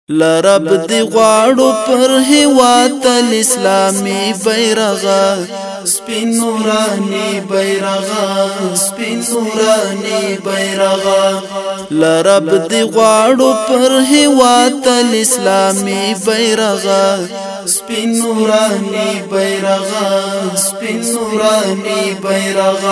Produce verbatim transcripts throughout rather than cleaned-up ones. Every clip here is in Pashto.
لرب دی غواړو پر هیواد الاسلامي بیرغ سپین نورانی بیرغ سپین نورانی بیرغ لرب دی غواړو پر هیواد الاسلامي بیرغ سپین نورانی بیرغ سپین نورانی بیرغ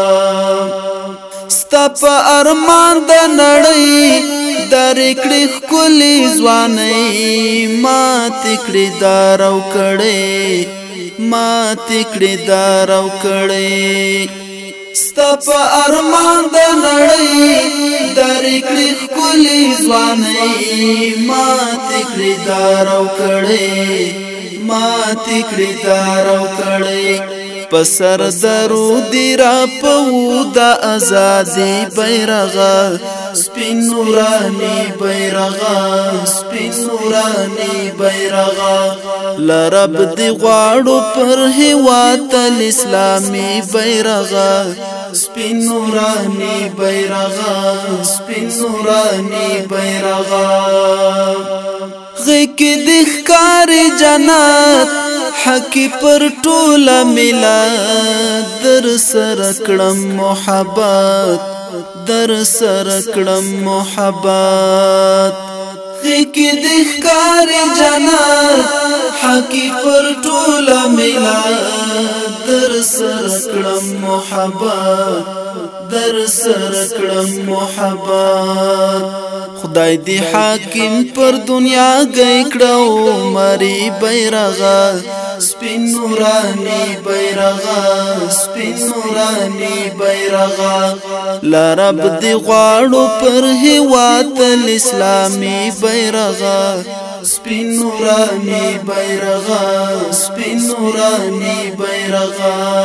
ستا په ارمان د نړۍ در کړي خولي ځواني ما تکړي دارو کړي ما تکړي دارو کړي ستا په ارمان د نړۍ در کړي خولي ځواني ما تکړي دارو کړي ما تکړي دارو کړي پسر درو دی را پو دا ازادی بیرغ سپین نورانی بیرغ سپین نورانی بیرغ لرب دی غواړو پر هیواد الاسلامي بیرغ سپین نورانی بیرغ سپین نورانی بیرغ غیک دی ښکار جنت حقی پر ټوله ملت در سره کړم محبت در سره کړم محبت غیکی د ښکار جنت حقی پر ټوله ملت در سره کړم محبت در سره کړم محبت خدای دی حاکم پر دنیا گئی کړو مری بیرغ سپین نورانی بیرغ سپین نورانی بیرغ لرب دی غواړو پر هیواد الاسلامي بیرغ سپین نورانی بیرغ سپین نورانی بیرغ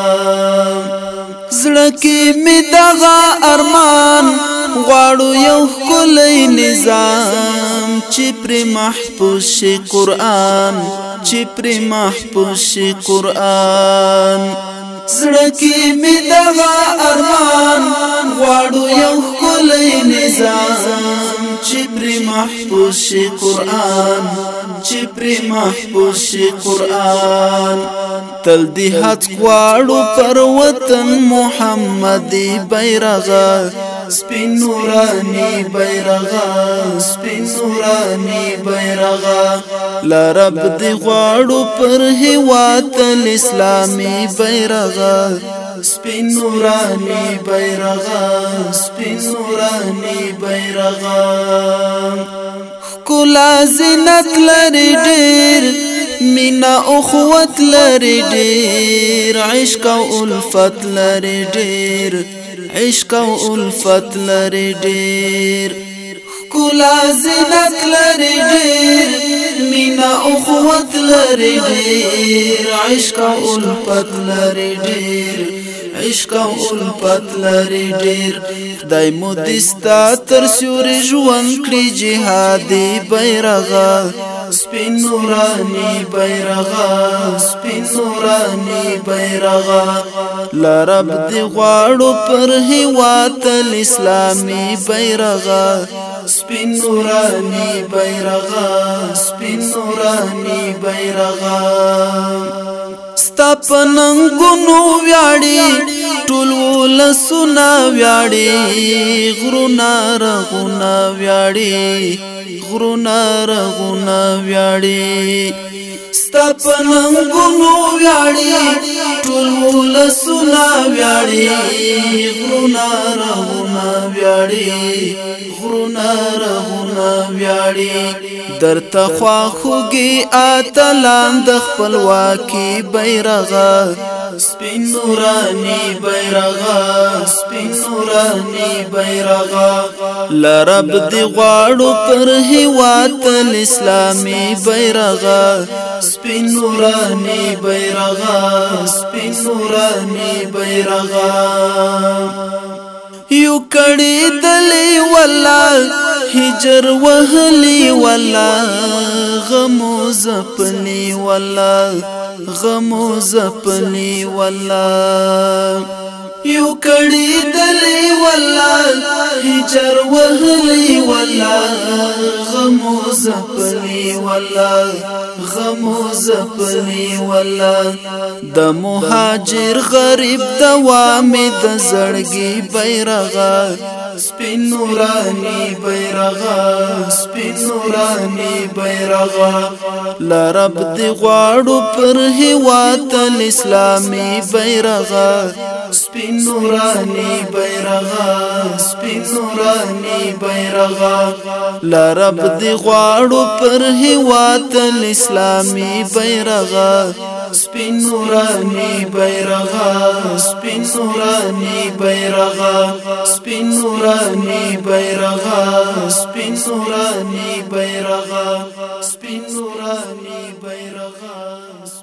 زړه کې می دغه ارمان غواړو یو ښکلی نظام چې پرې محفوظ شي قرآن چې پرې محفوظ شي قرآن زړه کې می دغه ارمان غواړو یو ښکلی نظام چې پرې محفوظ شي قرآن چې پرې محفوظ شي قرآن تل دی هڅ غواړو پر وطن محمدي بیرغ سپین نورانی بیرغ سپین نورانی بیرغ لرب دی غواړو پر هیواد الاسلامي بیرغ سپین نورانی بیرغ سپین نورانی بیرغ ښکلا زینت لري ډېر مینا اخوت لري ډېر عشق او الفت لري ډېر عشق او الفت لري ډېر ښکلا زینت لري ډېر مینا اخوت لري ډېر عشق او الفت لري ډېر عشق او الفت لري ډېر خدای مو دستا تر سیوري ژوند کړي جهادي بیرغ سپین نورانی بیرغ سپین نورانی بیرغ لرب دی غواړو پر هیواد الاسلامي بیرغ سپین نورانی بیرغ سپین نورانی بیرغ ستا په ننګونو ویاړي ټول ولسونه ویاړي غرونه رغونه ویاړي غرونه رغونه ویاړي ستا په ننګونو ویاړي ټول ولسونه ویاړي غرونه رغونه ویاړي غرونه رغونه ویاړي درته خواخوږي اتلان د خپلواکي بیرغ سپین نورانی بیرغ سپین نورانی بیرغ لرب دی غواړو پر هیواد الاسلامي بیرغ سپین نورانی بیرغ سپین نورانی بیرغ یو کړي دلی ولا هجر وهلی ولا غمو زپلی ولا غمو زپلی ولا یو کړي دلی والله هجر وهلی والله غمو زپلی والله غمو زپلی والله د مهاجر غریب دوام د زړګي بیرغه سپین نورانی بیرغه سپین نورانی بیرغه لرب دی غواړو پر هیواد الاسلامي بیرغه سپین نورانی بیرغه سپین نورانی بیرغه لرب دی غواړو پر هیواد الاسلامي بیرغه سپین نورانی بیرغه سپین نورانی بیرغه سپین نورانی بیرغه سپین نورانی بیرغه سپین نورانی بیرغه